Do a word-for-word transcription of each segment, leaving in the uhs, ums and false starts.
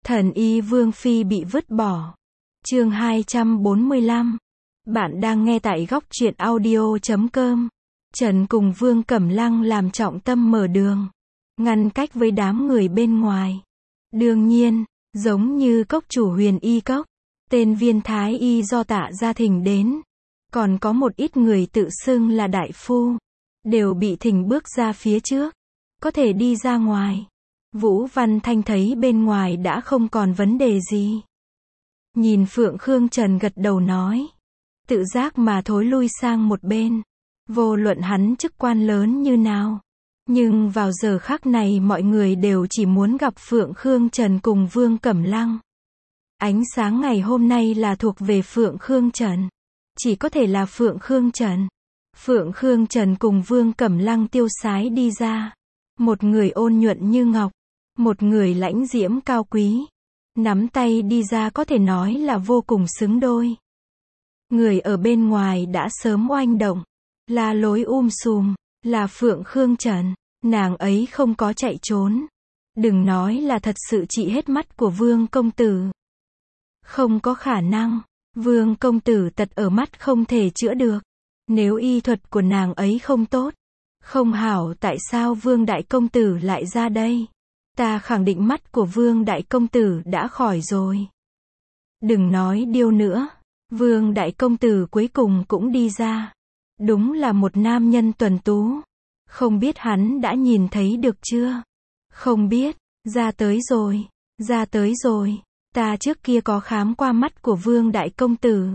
Thần y Vương Phi bị vứt bỏ. Chương hai trăm bốn mươi lăm. Bạn đang nghe tại góc truyện audio chấm com. Trần cùng Vương Cẩm Lăng làm trọng tâm mở đường, ngăn cách với đám người bên ngoài. Đương nhiên, giống như cốc chủ Huyền Y Cốc, tên viên thái y do Tạ gia thỉnh đến, còn có một ít người tự xưng là đại phu, đều bị thỉnh bước ra phía trước, có thể đi ra ngoài. Vũ Văn Thanh thấy bên ngoài đã không còn vấn đề gì. Nhìn Phượng Khương Trần gật đầu nói, tự giác mà thối lui sang một bên. Vô luận hắn chức quan lớn như nào, nhưng vào giờ khắc này mọi người đều chỉ muốn gặp Phượng Khương Trần cùng Vương Cẩm Lăng. Ánh sáng ngày hôm nay là thuộc về Phượng Khương Trần. Chỉ có thể là Phượng Khương Trần. Phượng Khương Trần cùng Vương Cẩm Lăng tiêu sái đi ra. Một người ôn nhuận như ngọc, một người lãnh diễm cao quý. Nắm tay đi ra có thể nói là vô cùng xứng đôi. Người ở bên ngoài đã sớm oanh động, la lối um sùm, là Phượng Khương Trần, nàng ấy không có chạy trốn. Đừng nói là thật sự trị hết mắt của Vương công tử. Không có khả năng, Vương công tử tật ở mắt không thể chữa được. Nếu y thuật của nàng ấy không tốt, không hảo, tại sao Vương đại công tử lại ra đây? Ta khẳng định mắt của Vương đại công tử đã khỏi rồi. Đừng nói điêu nữa, Vương đại công tử cuối cùng cũng đi ra. Đúng là một nam nhân tuần tú. Không biết hắn đã nhìn thấy được chưa? Không biết, ra tới rồi, ra tới rồi. Ta trước kia có khám qua mắt của Vương đại công tử.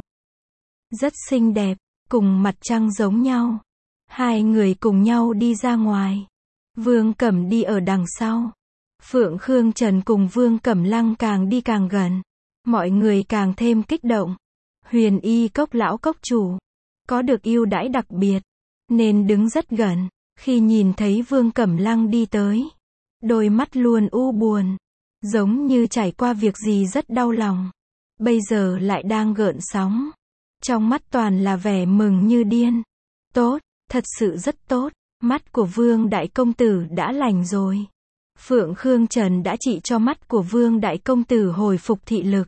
Rất xinh đẹp, cùng mặt trăng giống nhau. Hai người cùng nhau đi ra ngoài. Vương Cẩm đi ở đằng sau. Phượng Khương Trần cùng Vương Cẩm Lăng càng đi càng gần. Mọi người càng thêm kích động. Huyền Y Cốc lão cốc chủ có được ưu đãi đặc biệt, nên đứng rất gần. Khi nhìn thấy Vương Cẩm Lăng đi tới, đôi mắt luôn u buồn, giống như trải qua việc gì rất đau lòng, bây giờ lại đang gợn sóng. Trong mắt toàn là vẻ mừng như điên. Tốt, thật sự rất tốt, mắt của Vương đại công tử đã lành rồi. Phượng Khương Trần đã trị cho mắt của Vương đại công tử hồi phục thị lực.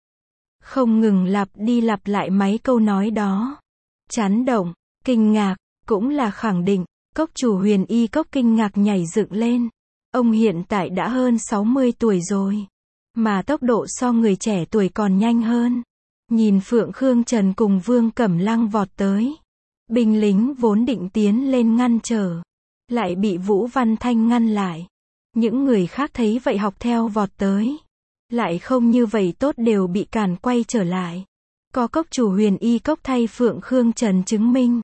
Không ngừng lặp đi lặp lại mấy câu nói đó. Chấn động, kinh ngạc, cũng là khẳng định. Cốc chủ Huyền Y Cốc kinh ngạc nhảy dựng lên. Ông hiện tại đã hơn sáu mươi tuổi rồi, mà tốc độ so người trẻ tuổi còn nhanh hơn. Nhìn Phượng Khương Trần cùng Vương Cẩm Lăng vọt tới. Binh lính vốn định tiến lên ngăn trở, lại bị Vũ Văn Thanh ngăn lại. Những người khác thấy vậy học theo vọt tới. Lại không như vậy tốt đều bị cản quay trở lại. Có cốc chủ Huyền Y Cốc thay Phượng Khương Trần chứng minh.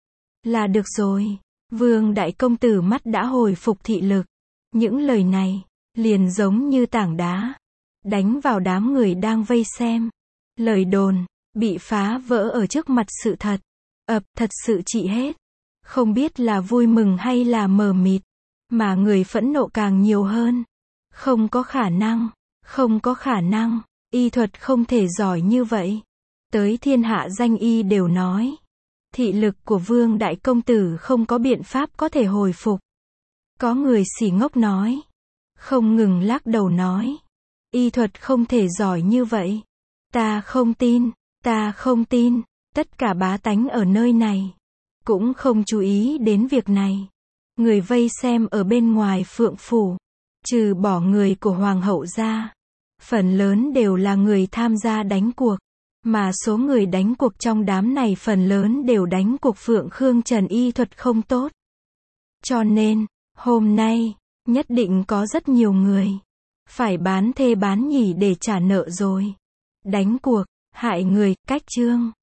Là được rồi. Vương đại công tử mắt đã hồi phục thị lực. Những lời này, liền giống như tảng đá, đánh vào đám người đang vây xem. Lời đồn, bị phá vỡ ở trước mặt sự thật. Ập, thật sự trị hết. Không biết là vui mừng hay là mờ mịt. Mà người phẫn nộ càng nhiều hơn. Không có khả năng, không có khả năng, y thuật không thể giỏi như vậy. Tới thiên hạ danh y đều nói. Thị lực của Vương đại công tử không có biện pháp có thể hồi phục. Có người xỉ ngốc nói. Không ngừng lắc đầu nói. Y thuật không thể giỏi như vậy. Ta không tin, ta không tin. Tất cả bá tánh ở nơi này cũng không chú ý đến việc này. Người vây xem ở bên ngoài Phượng Phủ, trừ bỏ người của Hoàng hậu ra, phần lớn đều là người tham gia đánh cuộc. Mà số người đánh cuộc trong đám này phần lớn đều đánh cuộc Phượng Khương Trần y thuật không tốt. Cho nên, hôm nay, nhất định có rất nhiều người phải bán thê bán nhỉ để trả nợ rồi. Đánh cuộc, hại người, cách chương.